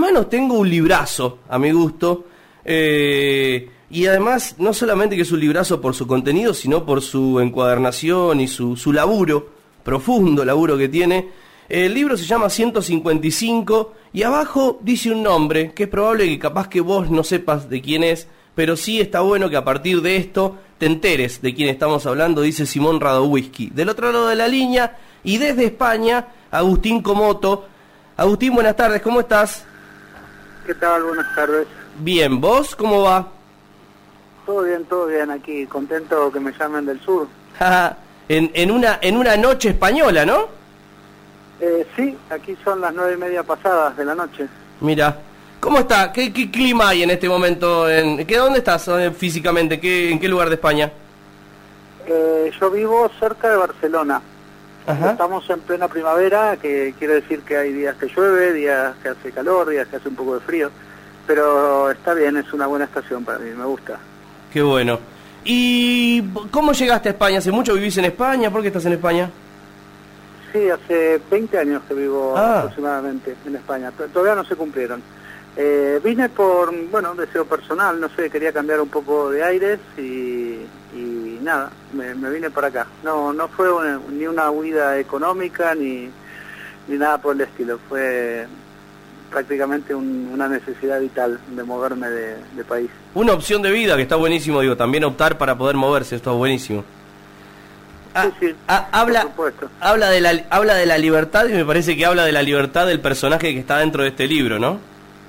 menos tengo un librazo, a mi gusto, y además, no solamente que es un librazo por su contenido, sino por su encuadernación y su laburo, profundo laburo que tiene. El libro se llama 155 y abajo dice un nombre que es probable que capaz que vos no sepas de quién es, pero sí está bueno que a partir de esto te enteres de quién estamos hablando. Dice Simón Radowisky. Del otro lado de la línea y desde España, Agustín Comoto. Agustín, buenas tardes, ¿cómo estás? ¿Qué tal? Buenas tardes. Bien, ¿vos cómo va? Todo bien aquí, contento que me llamen del sur. en una noche española, ¿no? Sí, aquí son las 9:30 pasadas de la noche. Mira, ¿cómo está? ¿Qué clima hay en este momento? ¿Dónde estás físicamente? ¿En qué lugar de España? Yo vivo cerca de Barcelona. Ajá. Estamos en plena primavera, que quiere decir que hay días que llueve, días que hace calor, días que hace un poco de frío. Pero está bien, es una buena estación para mí, me gusta. Qué bueno. ¿Y cómo llegaste a España? ¿Hace mucho vivís en España? ¿Por qué estás en España? Sí, hace 20 años que vivo aproximadamente en España. Todavía no se cumplieron. Vine por, deseo personal, no sé, quería cambiar un poco de aires y nada, me vine para acá. No fue ni una huida económica ni nada por el estilo, fue prácticamente una necesidad vital de moverme de país. Una opción de vida que está buenísimo, digo, también optar para poder moverse, esto es buenísimo. Sí, habla de la libertad y me parece que habla de la libertad del personaje que está dentro de este libro, ¿no?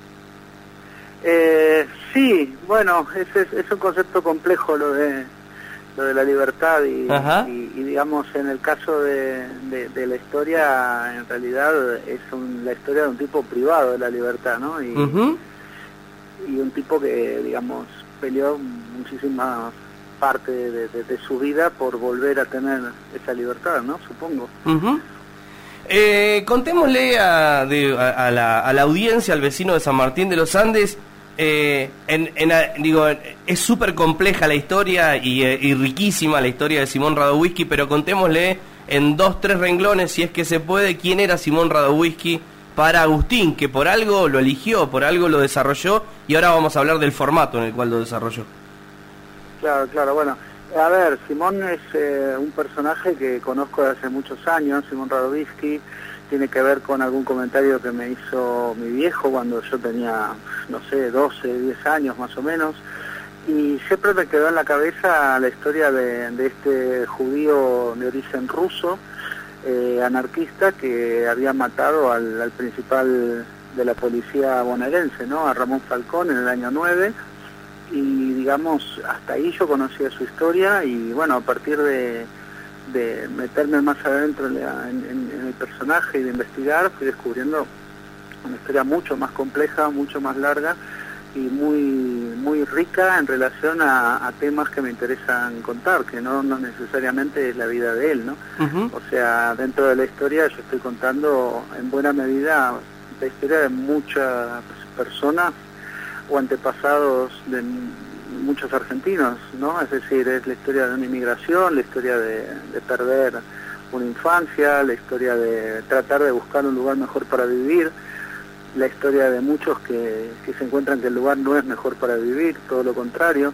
Sí, bueno, es un concepto complejo lo de la libertad y digamos en el caso de la historia en realidad es la historia de un tipo privado de la libertad, ¿no? Y un tipo que digamos peleó muchísimas parte de su vida por volver a tener esa libertad, ¿no? Supongo. Contémosle a la audiencia, al vecino de San Martín de los Andes, es súper compleja la historia y riquísima la historia de Simón Radowisky, pero contémosle en 2-3 renglones, si es que se puede, quién era Simón Radowisky para Agustín, que por algo lo eligió, por algo lo desarrolló, y ahora vamos a hablar del formato en el cual lo desarrolló. Claro, bueno, a ver, Simón es un personaje que conozco desde hace muchos años. Simón Radowisky tiene que ver con algún comentario que me hizo mi viejo cuando yo tenía, 12, 10 años más o menos, y siempre me quedó en la cabeza la historia de este judío de origen ruso, anarquista, que había matado al principal de la policía bonaerense, ¿no? A Ramón Falcón en el año 9, y digamos, hasta ahí yo conocía su historia y bueno, a partir de meterme más adentro en el personaje y de investigar, fui descubriendo una historia mucho más compleja, mucho más larga y muy rica en relación a temas que me interesan contar, que no necesariamente es la vida de él, ¿no? O sea, dentro de la historia yo estoy contando en buena medida la historia de muchas personas o antepasados de muchos argentinos, ¿no? Es decir, es la historia de una inmigración, la historia de perder una infancia, la historia de tratar de buscar un lugar mejor para vivir, la historia de muchos que se encuentran que el lugar no es mejor para vivir, todo lo contrario,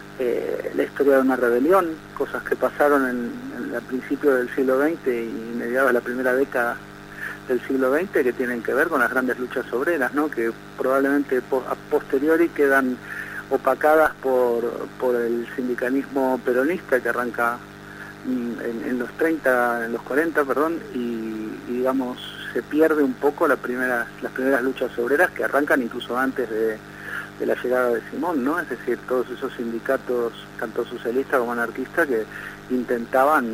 la historia de una rebelión, cosas que pasaron a principios del siglo XX y mediados de la primera década del siglo XX que tienen que ver con las grandes luchas obreras, ¿no? Que probablemente a posteriori quedan opacadas por el sindicalismo peronista que arranca en los 40, y digamos se pierde un poco las primeras luchas obreras que arrancan incluso antes de la llegada de Simón, ¿no? Es decir, todos esos sindicatos, tanto socialistas como anarquistas, que intentaban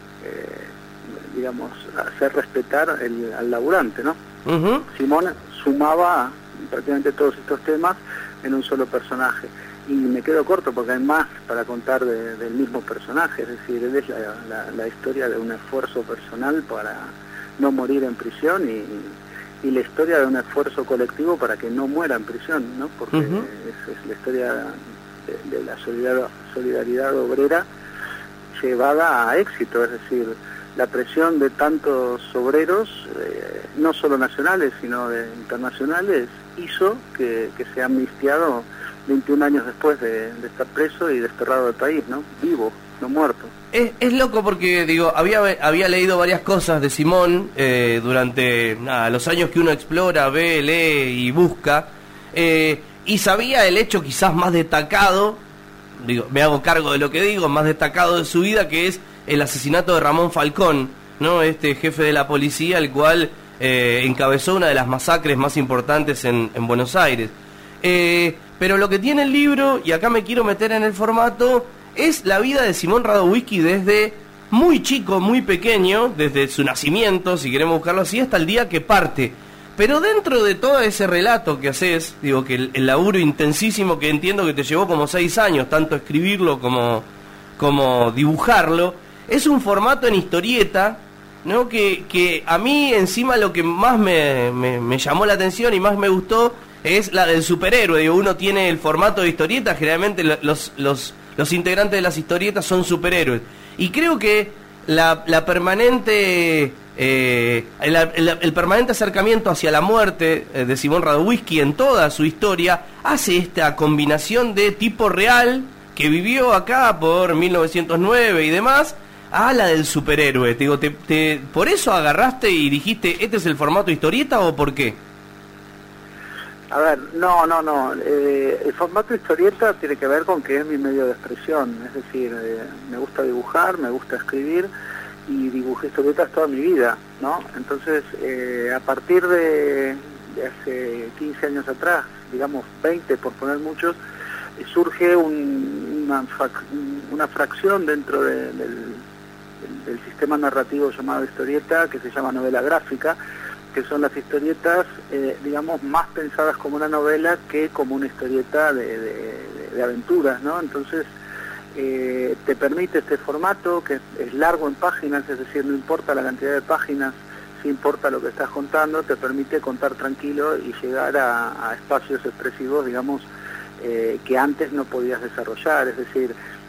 digamos, hacer respetar al laburante, ¿no? Simón sumaba prácticamente todos estos temas en un solo personaje. Y me quedo corto porque hay más para contar del mismo personaje, es decir, él es la historia de un esfuerzo personal para no morir en prisión y la historia de un esfuerzo colectivo para que no muera en prisión, ¿no? Porque es la historia de la solidaridad obrera llevada a éxito, es decir, la presión de tantos obreros, no solo nacionales, sino internacionales, hizo que sea amnistiado 21 años después de estar preso y desterrado del país, ¿no? Vivo, no muerto. Es loco porque, digo, había leído varias cosas de Simón durante los años que uno explora, ve, lee y busca, y sabía el hecho quizás más destacado, digo, me hago cargo de lo que digo, más destacado de su vida, que es el asesinato de Ramón Falcón, ¿no? Este jefe de la policía, el cual encabezó una de las masacres más importantes en Buenos Aires. Pero lo que tiene el libro, y acá me quiero meter en el formato, es la vida de Simón Radowisky desde muy chico, muy pequeño, desde su nacimiento, si queremos buscarlo así, hasta el día que parte. Pero dentro de todo ese relato que haces, digo que el laburo intensísimo que entiendo que te llevó como 6 años, tanto escribirlo como dibujarlo, es un formato en historieta, ¿no? Que a mí encima lo que más me llamó la atención y más me gustó es la del superhéroe. Digo, uno tiene el formato de historieta, generalmente los integrantes de las historietas son superhéroes. Y creo que la permanente... el permanente acercamiento hacia la muerte de Simón Radowisky en toda su historia hace esta combinación de tipo real que vivió acá por 1909 y demás a la del superhéroe. Te digo, ¿por eso agarraste y dijiste este es el formato historieta o por qué? A ver, no. El formato historieta tiene que ver con que es mi medio de expresión, es decir, me gusta dibujar, me gusta escribir, y dibujé historietas toda mi vida, ¿no? Entonces, a partir de hace 15 años atrás, digamos 20 por poner muchos, surge una fracción dentro del sistema narrativo llamado historieta, que se llama novela gráfica, que son las historietas, digamos, más pensadas como una novela que como una historieta de aventuras, ¿no? Entonces, te permite este formato que es largo en páginas, es decir, no importa la cantidad de páginas, sí importa lo que estás contando, te permite contar tranquilo y llegar a espacios expresivos, digamos, que antes no podías desarrollar, es decir,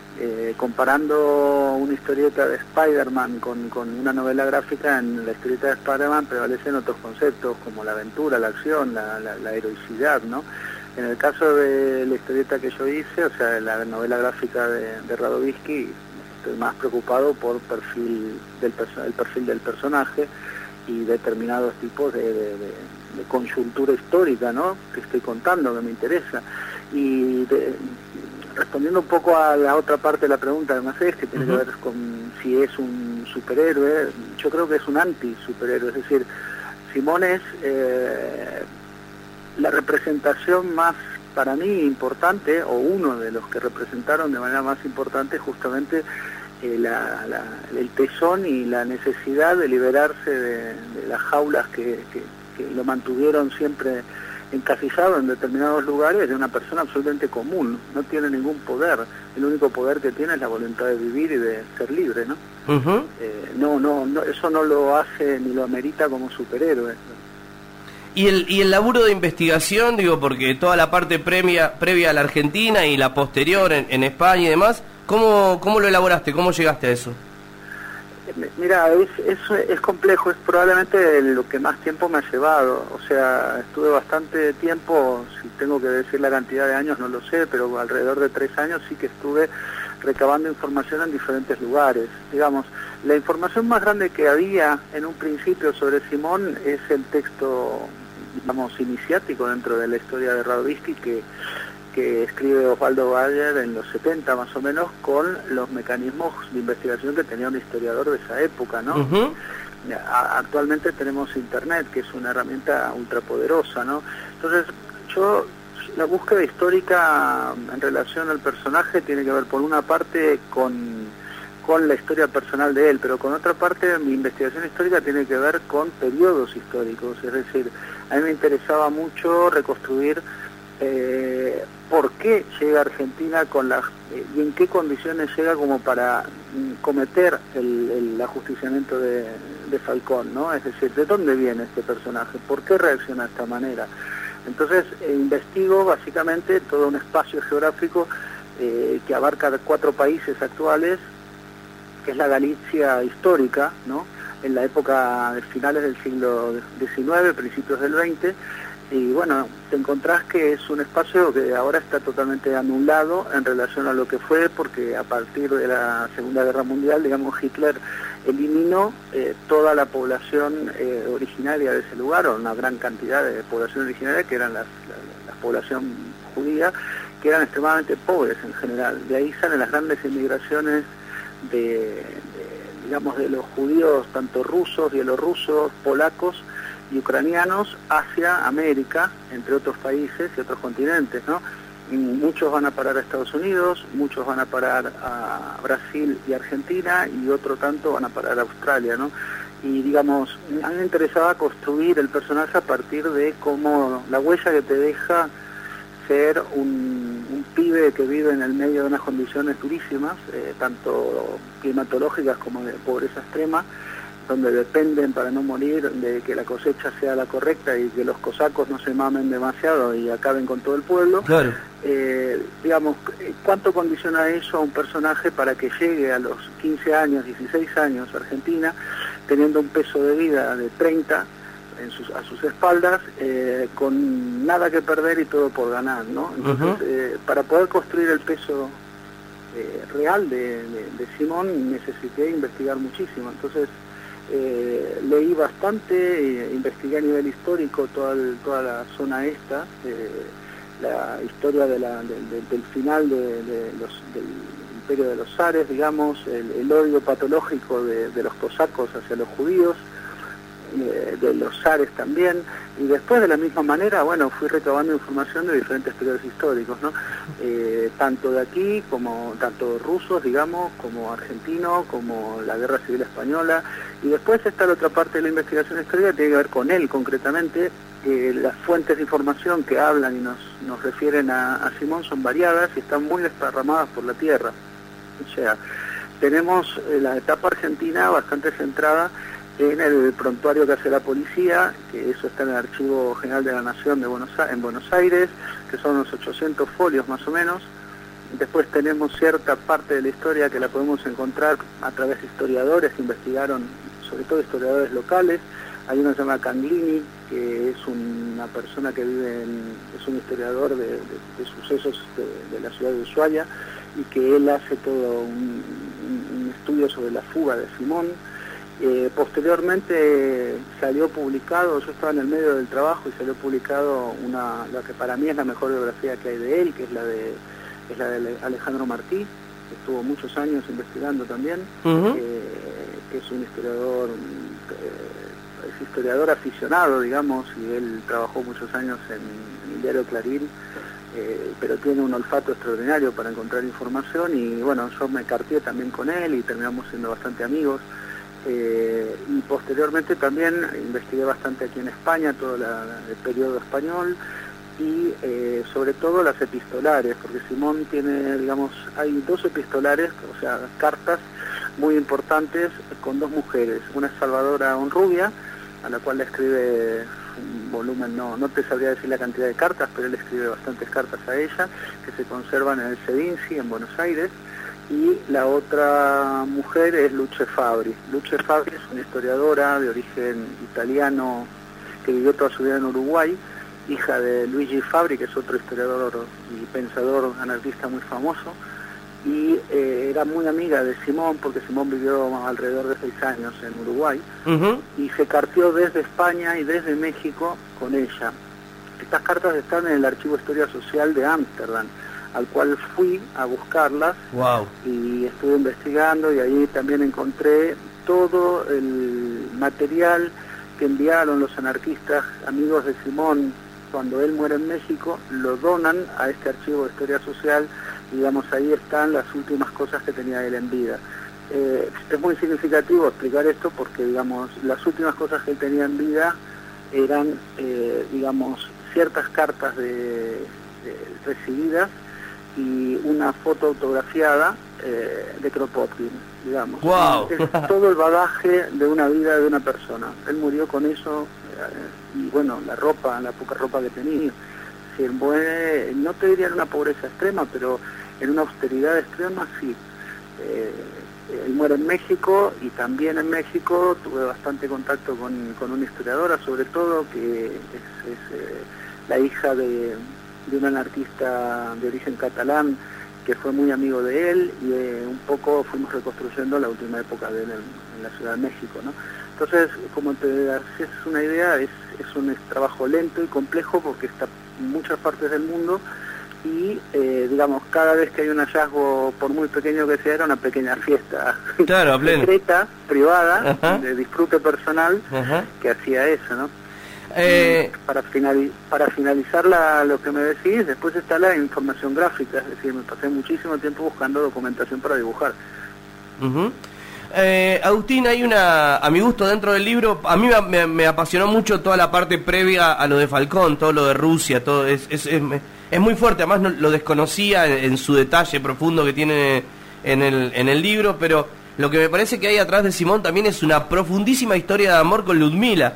comparando una historieta de Spider-Man con una novela gráfica, en la historieta de Spider-Man prevalecen otros conceptos como la aventura, la acción, la heroicidad, ¿no? En el caso de la historieta que yo hice, o sea, la novela gráfica de Radowisky, estoy más preocupado por el perfil del personaje y determinados tipos de coyuntura histórica, ¿no?, que estoy contando, que me interesa. Y respondiendo un poco a la otra parte de la pregunta que me haces, que tiene que ver con si es un superhéroe, yo creo que es un anti-superhéroe, es decir, Simón es la representación más, para mí, importante, o uno de los que representaron de manera más importante justamente el tesón y la necesidad de liberarse de las jaulas que lo mantuvieron siempre encasillado en determinados lugares, de una persona absolutamente común, no tiene ningún poder, el único poder que tiene es la voluntad de vivir y de ser libre, ¿no? No, eso no lo hace ni lo amerita como superhéroe. Y el laburo de investigación, digo, porque toda la parte previa a la Argentina y la posterior en España y demás, ¿cómo lo elaboraste? ¿Cómo llegaste a eso? Mira, es complejo, es probablemente lo que más tiempo me ha llevado, o sea, estuve bastante tiempo, si tengo que decir la cantidad de años no lo sé, pero alrededor de 3 años sí que estuve recabando información en diferentes lugares. Digamos, la información más grande que había en un principio sobre Simón es el texto, digamos, iniciático dentro de la historia de Radowisky que escribe Osvaldo Bayer en los 70 más o menos, con los mecanismos de investigación que tenía un historiador de esa época, ¿no? Actualmente tenemos internet, que es una herramienta ultrapoderosa, ¿no? Entonces, la búsqueda histórica en relación al personaje tiene que ver por una parte con la historia personal de él, pero con otra parte mi investigación histórica tiene que ver con periodos históricos, es decir, a mí me interesaba mucho reconstruir por qué llega a Argentina y en qué condiciones llega como para cometer el ajusticiamiento de Falcón, ¿no? Es decir, ¿de dónde viene este personaje? ¿Por qué reacciona de esta manera? Entonces investigo básicamente todo un espacio geográfico que abarca 4 países actuales, que es la Galicia histórica, ¿no?, en la época de finales del siglo XIX, principios del XX, Y bueno, te encontrás que es un espacio que ahora está totalmente anulado en relación a lo que fue, porque a partir de la Segunda Guerra Mundial, digamos, Hitler eliminó toda la población originaria de ese lugar, o una gran cantidad de población originaria, que eran la población judía, que eran extremadamente pobres en general. De ahí salen las grandes inmigraciones digamos, de los judíos, tanto rusos, bielorrusos, polacos y ucranianos, hacia América, entre otros países y otros continentes, ¿no? Y muchos van a parar a Estados Unidos, muchos van a parar a Brasil y Argentina, y otro tanto van a parar a Australia, ¿no? Y digamos, a mí me interesaba construir el personaje a partir de cómo la huella que te deja ser un pibe que vive en el medio de unas condiciones durísimas, tanto climatológicas como de pobreza extrema, donde dependen, para no morir, de que la cosecha sea la correcta y que los cosacos no se mamen demasiado y acaben con todo el pueblo. Claro. Digamos, ¿cuánto condiciona eso a un personaje para que llegue a los 15 años, 16 años a Argentina, teniendo un peso de vida de 30 a sus espaldas, con nada que perder y todo por ganar, ¿no? Entonces, para poder construir el peso real de Simón, necesité investigar muchísimo. Entonces, leí bastante, investigué a nivel histórico toda la zona esta, la historia del final del imperio de los zares, digamos, el odio patológico de los cosacos hacia los judíos, de los zares también, y después de la misma manera, bueno, fui recabando información de diferentes periodos históricos, ¿no? Tanto de aquí, tanto rusos, digamos, como argentinos, como la Guerra Civil Española, y después está la otra parte de la investigación histórica que tiene que ver con él concretamente. Las fuentes de información que hablan y nos refieren a Simón son variadas y están muy desparramadas por la tierra. O sea, tenemos la etapa argentina bastante centrada en el prontuario que hace la policía, que eso está en el Archivo General de la Nación en Buenos Aires, que son unos 800 folios más o menos. Después tenemos cierta parte de la historia que la podemos encontrar a través de historiadores que investigaron, sobre todo historiadores locales. Hay uno que se llama Canglini, que es una persona que es un historiador de sucesos de la ciudad de Ushuaia, y que él hace todo un estudio sobre la fuga de Simón. Posteriormente salió publicado, yo estaba en el medio del trabajo y salió publicado la que para mí es la mejor biografía que hay de él, que es la de Alejandro Martí, que estuvo muchos años investigando también, que es un historiador aficionado, digamos, y él trabajó muchos años en el diario Clarín, pero tiene un olfato extraordinario para encontrar información, y bueno, yo me carteé también con él y terminamos siendo bastante amigos. Y posteriormente también investigué bastante aquí en España, todo el periodo español, y sobre todo las epistolares, porque Simón tiene, digamos, hay 2 epistolares, o sea, cartas muy importantes con 2 mujeres. Una es Salvadora Honrubia, a la cual le escribe un volumen, no te sabría decir la cantidad de cartas, pero él escribe bastantes cartas a ella, que se conservan en el Sevinci, en Buenos Aires. Y la otra mujer es Luce Fabbri. Luce Fabbri es una historiadora de origen italiano que vivió toda su vida en Uruguay, hija de Luigi Fabbri, que es otro historiador y pensador anarquista muy famoso, y era muy amiga de Simón, porque Simón vivió alrededor de 6 años en Uruguay, y se carteó desde España y desde México con ella. Estas cartas están en el Archivo de Historia Social de Ámsterdam, al cual fui a buscarlas. Wow. Y estuve investigando, y ahí también encontré todo el material que enviaron los anarquistas amigos de Simón cuando él muere en México, lo donan a este Archivo de Historia Social, y digamos, ahí están las últimas cosas que tenía él en vida. Es muy significativo explicar esto porque, digamos, las últimas cosas que él tenía en vida eran, digamos, ciertas cartas recibidas y una foto autografiada de Kropotkin, digamos. Wow. Es todo el bagaje de una vida de una persona. Él murió con eso, y bueno, la poca ropa que tenía. Se muere, no te diría en una pobreza extrema, pero en una austeridad extrema sí. Él muere en México, y también en México tuve bastante contacto con una historiadora, sobre todo, que es la hija de un anarquista de origen catalán, que fue muy amigo de él, y un poco fuimos reconstruyendo la última época de él en la Ciudad de México, ¿no? Entonces, como te haces una idea, es un trabajo lento y complejo, porque está en muchas partes del mundo, y digamos, cada vez que hay un hallazgo, por muy pequeño que sea, era una pequeña fiesta, claro, secreta, privada, ajá, de disfrute personal, ajá, que hacía eso, ¿no? Para finalizar lo que me decís, después está la información gráfica, es decir, me pasé muchísimo tiempo buscando documentación para dibujar. uh-huh. Agustín, hay a mi gusto dentro del libro, a mí me apasionó mucho toda la parte previa a lo de Falcón, todo lo de Rusia, todo es muy fuerte, además lo desconocía en su detalle profundo que tiene en el libro, pero lo que me parece que hay atrás de Simón también es una profundísima historia de amor con Ludmila,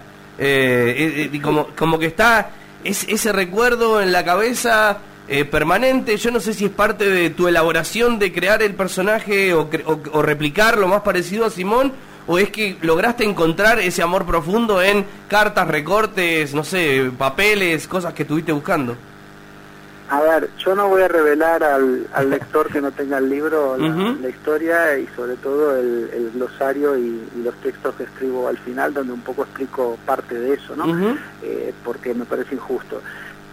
como que está ese recuerdo en la cabeza permanente. Yo no sé si es parte de tu elaboración de crear el personaje o replicar lo más parecido a Simón, o es que lograste encontrar ese amor profundo en cartas, recortes, no sé, papeles, cosas que estuviste buscando. A ver, yo no voy a revelar al lector que no tenga el libro la historia, y sobre todo el glosario y los textos que escribo al final, donde un poco explico parte de eso, ¿no? Porque me parece injusto.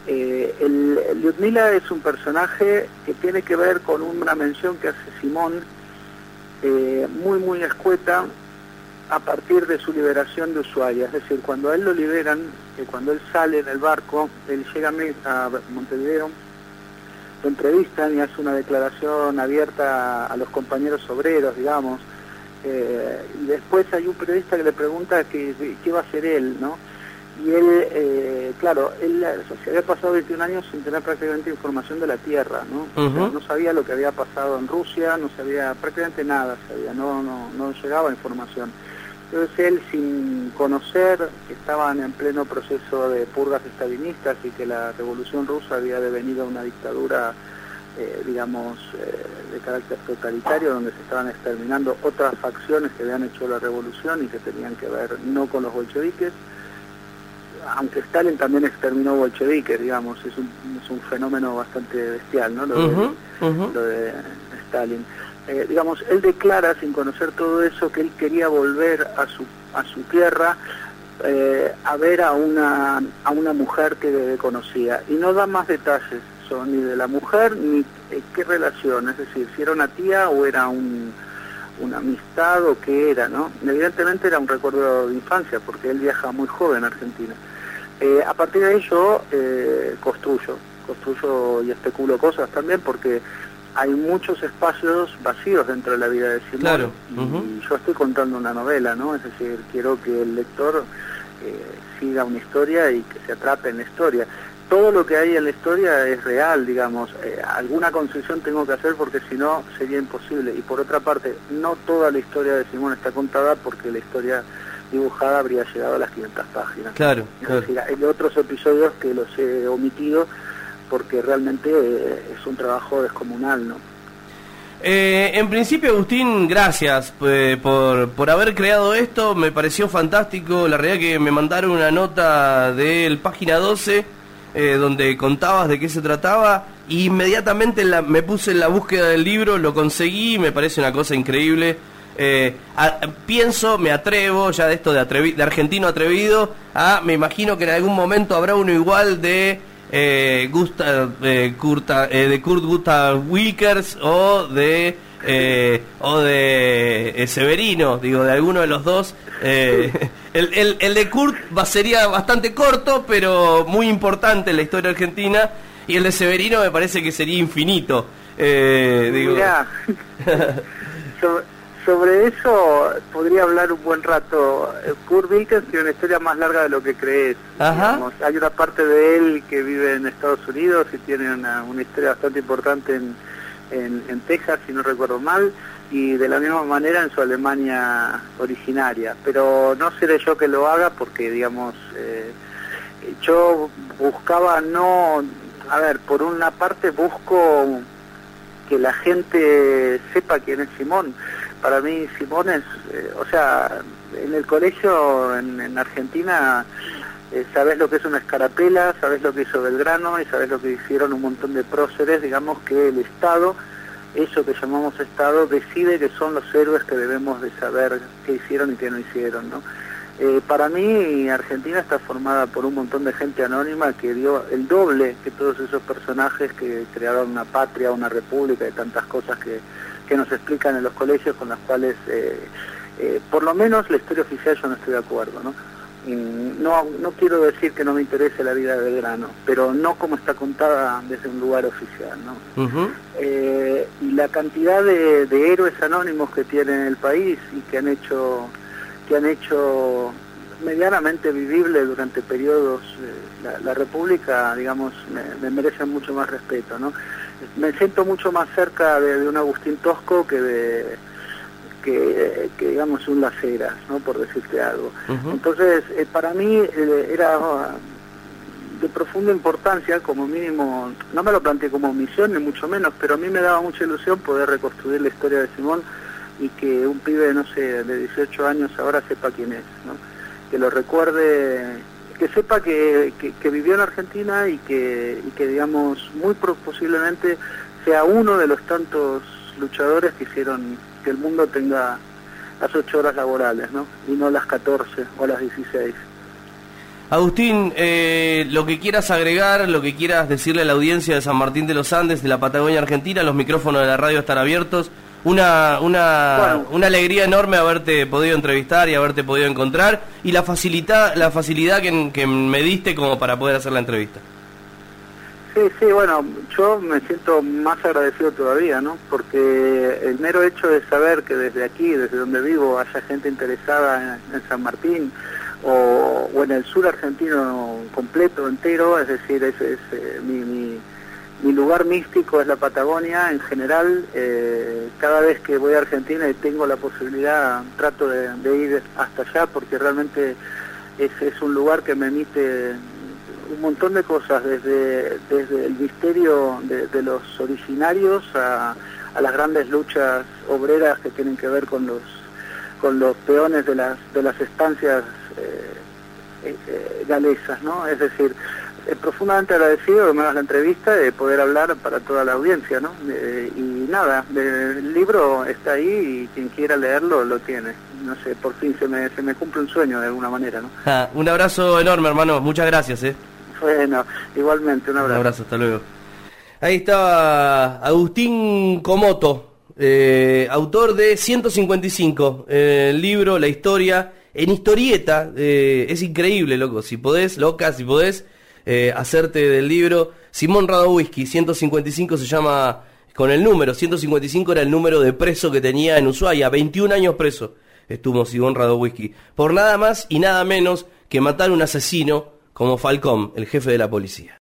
Lyudmila es un personaje que tiene que ver con una mención que hace Simón, muy muy escueta, a partir de su liberación de Ushuaia. Es decir, cuando a él lo liberan, cuando él sale en el barco, él llega a Montevideo, lo entrevistan y hace una declaración abierta a los compañeros obreros, digamos, y después hay un periodista que le pregunta qué va a hacer él, ¿no? Y él, claro, él se había pasado 21 años sin tener prácticamente información de la tierra, ¿no? O sea, no sabía lo que había pasado en Rusia, no sabía prácticamente nada, no llegaba información. Entonces él, sin conocer que estaban en pleno proceso de purgas estalinistas y que la revolución rusa había devenido una dictadura, digamos, de carácter totalitario, donde se estaban exterminando otras facciones que habían hecho la revolución y que tenían que ver no con los bolcheviques, aunque Stalin también exterminó bolcheviques, digamos, es un fenómeno bastante bestial, ¿no? Lo de Stalin. Digamos, él declara, sin conocer todo eso, que él quería volver a su tierra a ver a una mujer que conocía, y no da más detalles ni de la mujer ni qué relación, es decir, si era una tía o era una amistad o qué era, ¿no? Evidentemente era un recuerdo de infancia, porque él viaja muy joven a Argentina. A partir de ello construyo y especulo cosas también, porque hay muchos espacios vacíos dentro de la vida de Simón, claro. Y yo estoy contando una novela, ¿no? Es decir, quiero que el lector siga una historia y que se atrape en la historia. Todo lo que hay en la historia es real, digamos, alguna concesión tengo que hacer porque si no sería imposible. Y por otra parte, no toda la historia de Simón está contada, porque la historia dibujada habría llegado a las 500 páginas. Claro, es decir, hay otros episodios que los he omitido porque realmente es un trabajo descomunal, ¿no? En principio, Agustín, gracias por haber creado esto, me pareció fantástico. La realidad que me mandaron una nota del página 12 donde contabas de qué se trataba, y inmediatamente me puse en la búsqueda del libro, lo conseguí, me parece una cosa increíble. Me atrevo ya de esto de argentino atrevido, me imagino que en algún momento habrá uno igual de Kurt Gustav Wilkers o de Severino, digo, de alguno de los dos. El de Kurt sería bastante corto, pero muy importante en la historia argentina, y el de Severino me parece que sería infinito. Mirá, sobre eso podría hablar un buen rato. Kurt Wilkins tiene una historia más larga de lo que crees. Digamos, hay una parte de él que vive en Estados Unidos y tiene una historia bastante importante en Texas, si no recuerdo mal, y de la misma manera en su Alemania originaria. Pero no seré yo que lo haga, porque, digamos, yo buscaba por una parte busco que la gente sepa quién es Simón, Para mí Simón es, o sea, en el colegio en Argentina sabés lo que es una escarapela, sabés lo que hizo Belgrano y sabés lo que hicieron un montón de próceres. Digamos que el Estado, eso que llamamos Estado, decide que son los héroes que debemos de saber qué hicieron y qué no hicieron, ¿no? Para mí Argentina está formada por un montón de gente anónima que dio el doble que todos esos personajes que crearon una patria, una república y tantas cosas que nos explican en los colegios, con las cuales por lo menos la historia oficial yo no estoy de acuerdo, ¿no? No quiero decir que no me interese la vida de Belgrano, pero no como está contada desde un lugar oficial, ¿no? Uh-huh. Y la cantidad de héroes anónimos que tiene el país y que han hecho medianamente vivible durante periodos la República, digamos, me merecen mucho más respeto, ¿no? Me siento mucho más cerca de un Agustín Tosco que digamos un Las Heras, ¿no? Por decirte algo. Uh-huh. Entonces, para mí era de profunda importancia, como mínimo, no me lo planteé como misión, ni mucho menos, pero a mí me daba mucha ilusión poder reconstruir la historia de Simón y que un pibe, no sé, de 18 años ahora sepa quién es, ¿no? Que lo recuerde, que sepa que vivió en Argentina y que digamos, muy posiblemente sea uno de los tantos luchadores que hicieron que el mundo tenga las 8 horas laborales, ¿no? Y no las 14 o las 16. Agustín, lo que quieras agregar, lo que quieras decirle a la audiencia de San Martín de los Andes, de la Patagonia Argentina, los micrófonos de la radio están abiertos. Una alegría enorme haberte podido entrevistar y haberte podido encontrar, y la facilidad que me diste como para poder hacer la entrevista. Sí, bueno, yo me siento más agradecido todavía, ¿no? Porque el mero hecho de saber que desde aquí, desde donde vivo, haya gente interesada en San Martín o en el sur argentino completo, entero, es decir, mi lugar místico es la Patagonia en general. Cada vez que voy a Argentina y tengo la posibilidad, trato de ir hasta allá, porque realmente es un lugar que me emite un montón de cosas, desde el misterio de los originarios a las grandes luchas obreras que tienen que ver con los peones de las estancias galesas, ¿no? Es decir, profundamente agradecido que me hagas la entrevista, de poder hablar para toda la audiencia, ¿no? Y nada, el libro está ahí y quien quiera leerlo lo tiene. No sé, por fin se me cumple un sueño de alguna manera, ¿no? Un abrazo enorme, hermano, muchas gracias, Bueno, igualmente, un abrazo. Un abrazo, hasta luego. Ahí estaba Agustín Comoto, autor de 155, el libro, la historia, en historieta. Es increíble, loco, si podés, hacerte del libro. Simón Radowisky, 155 se llama, con el número, 155 era el número de preso que tenía en Ushuaia, 21 años preso estuvo Simón Radowisky, por nada más y nada menos que matar a un asesino como Falcón, el jefe de la policía.